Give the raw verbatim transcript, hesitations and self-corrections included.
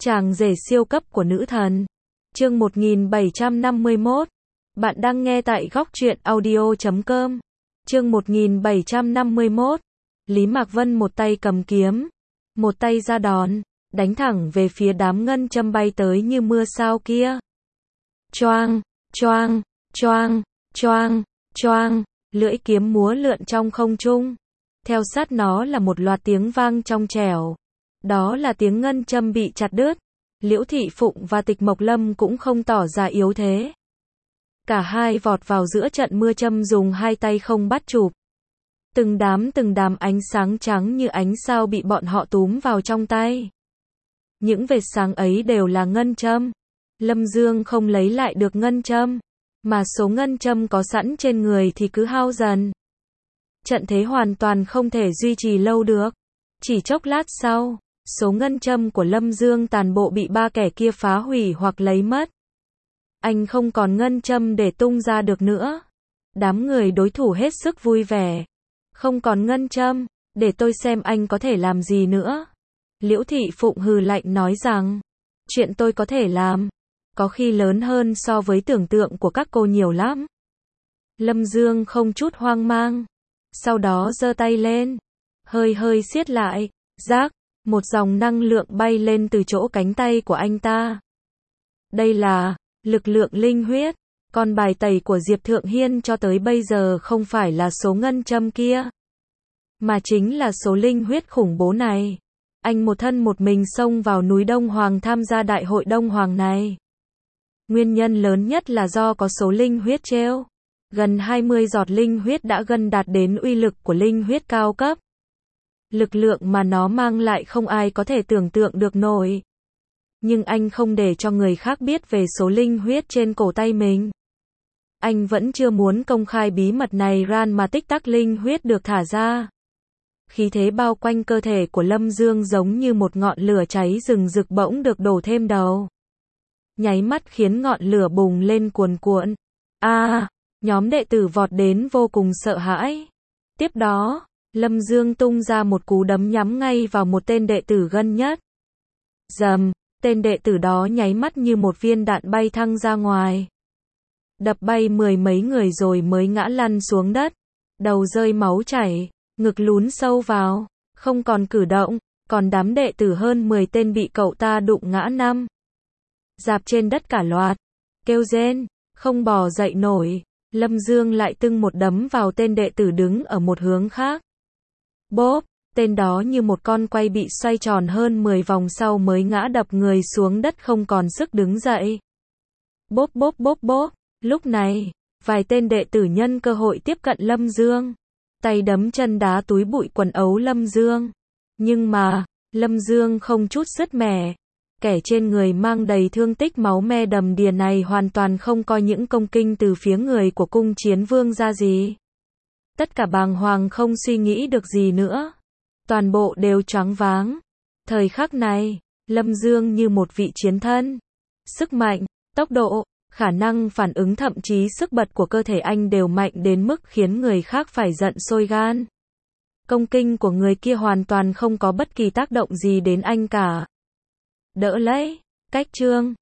Chàng rể siêu cấp của nữ thần. Chương một nghìn bảy trăm năm mươi mốt. Bạn đang nghe tại góc truyện audio chấm com. Chương một nghìn bảy trăm năm mươi mốt. Lý Mạc Vân một tay cầm kiếm, một tay ra đòn, đánh thẳng về phía đám ngân châm bay tới như mưa sao kia. Choang, choang, choang, choang, choang, lưỡi kiếm múa lượn trong không trung. Theo sát nó là một loạt tiếng vang trong trẻo. Đó là tiếng ngân châm bị chặt đứt. Liễu Thị Phụng và Tịch Mộc Lâm cũng không tỏ ra yếu thế. Cả hai vọt vào giữa trận mưa châm dùng hai tay không bắt chụp. Từng đám từng đám ánh sáng trắng như ánh sao bị bọn họ túm vào trong tay. Những vệt sáng ấy đều là ngân châm. Lâm Dương không lấy lại được ngân châm, mà số ngân châm có sẵn trên người thì cứ hao dần. Trận thế hoàn toàn không thể duy trì lâu được. Chỉ chốc lát sau, số ngân châm của Lâm Dương toàn bộ bị ba kẻ kia phá hủy hoặc lấy mất. Anh không còn ngân châm để tung ra được nữa. Đám người đối thủ hết sức vui vẻ. Không còn ngân châm, để tôi xem anh có thể làm gì nữa. Liễu Thị Phụng hừ lạnh nói rằng, chuyện tôi có thể làm, có khi lớn hơn so với tưởng tượng của các cô nhiều lắm. Lâm Dương không chút hoang mang. Sau đó giơ tay lên, hơi hơi siết lại, rác, một dòng năng lượng bay lên từ chỗ cánh tay của anh ta. Đây là lực lượng linh huyết. Con bài tẩy của Diệp Thượng Hiên cho tới bây giờ không phải là số ngân châm kia, mà chính là số linh huyết khủng bố này. Anh một thân một mình xông vào núi Đông Hoàng tham gia đại hội Đông Hoàng này. Nguyên nhân lớn nhất là do có số linh huyết treo. Gần hai mươi giọt linh huyết đã gần đạt đến uy lực của linh huyết cao cấp. Lực lượng mà nó mang lại không ai có thể tưởng tượng được nổi. Nhưng anh không để cho người khác biết về số linh huyết trên cổ tay mình. Anh vẫn chưa muốn công khai bí mật này ra mà tích tắc linh huyết được thả ra. Khí thế bao quanh cơ thể của Lâm Dương giống như một ngọn lửa cháy rừng rực bỗng được đổ thêm đầu. Nháy mắt khiến ngọn lửa bùng lên cuồn cuộn. A, à, nhóm đệ tử vọt đến vô cùng sợ hãi. Tiếp đó, Lâm Dương tung ra một cú đấm nhắm ngay vào một tên đệ tử gần nhất. Rầm, tên đệ tử đó nháy mắt như một viên đạn bay thăng ra ngoài. Đập bay mười mấy người rồi mới ngã lăn xuống đất. Đầu rơi máu chảy, ngực lún sâu vào, không còn cử động, còn đám đệ tử hơn mười tên bị cậu ta đụng ngã năm. Dạp trên đất cả loạt, kêu rên, không bò dậy nổi. Lâm Dương lại tưng một đấm vào tên đệ tử đứng ở một hướng khác. Bốp, tên đó như một con quay bị xoay tròn hơn mười vòng sau mới ngã đập người xuống đất không còn sức đứng dậy. Bốp bốp bốp bốp, lúc này, vài tên đệ tử nhân cơ hội tiếp cận Lâm Dương. Tay đấm chân đá túi bụi quần ấu Lâm Dương. Nhưng mà, Lâm Dương không chút sứt mẻ. Kẻ trên người mang đầy thương tích máu me đầm đìa này hoàn toàn không coi những công kích từ phía người của cung chiến vương ra gì. Tất cả bàng hoàng không suy nghĩ được gì nữa. Toàn bộ đều choáng váng. Thời khắc này, Lâm Dương như một vị chiến thân. Sức mạnh, tốc độ, khả năng phản ứng thậm chí sức bật của cơ thể anh đều mạnh đến mức khiến người khác phải giận sôi gan. Công kích của người kia hoàn toàn không có bất kỳ tác động gì đến anh cả. Đỡ lấy, cách chương.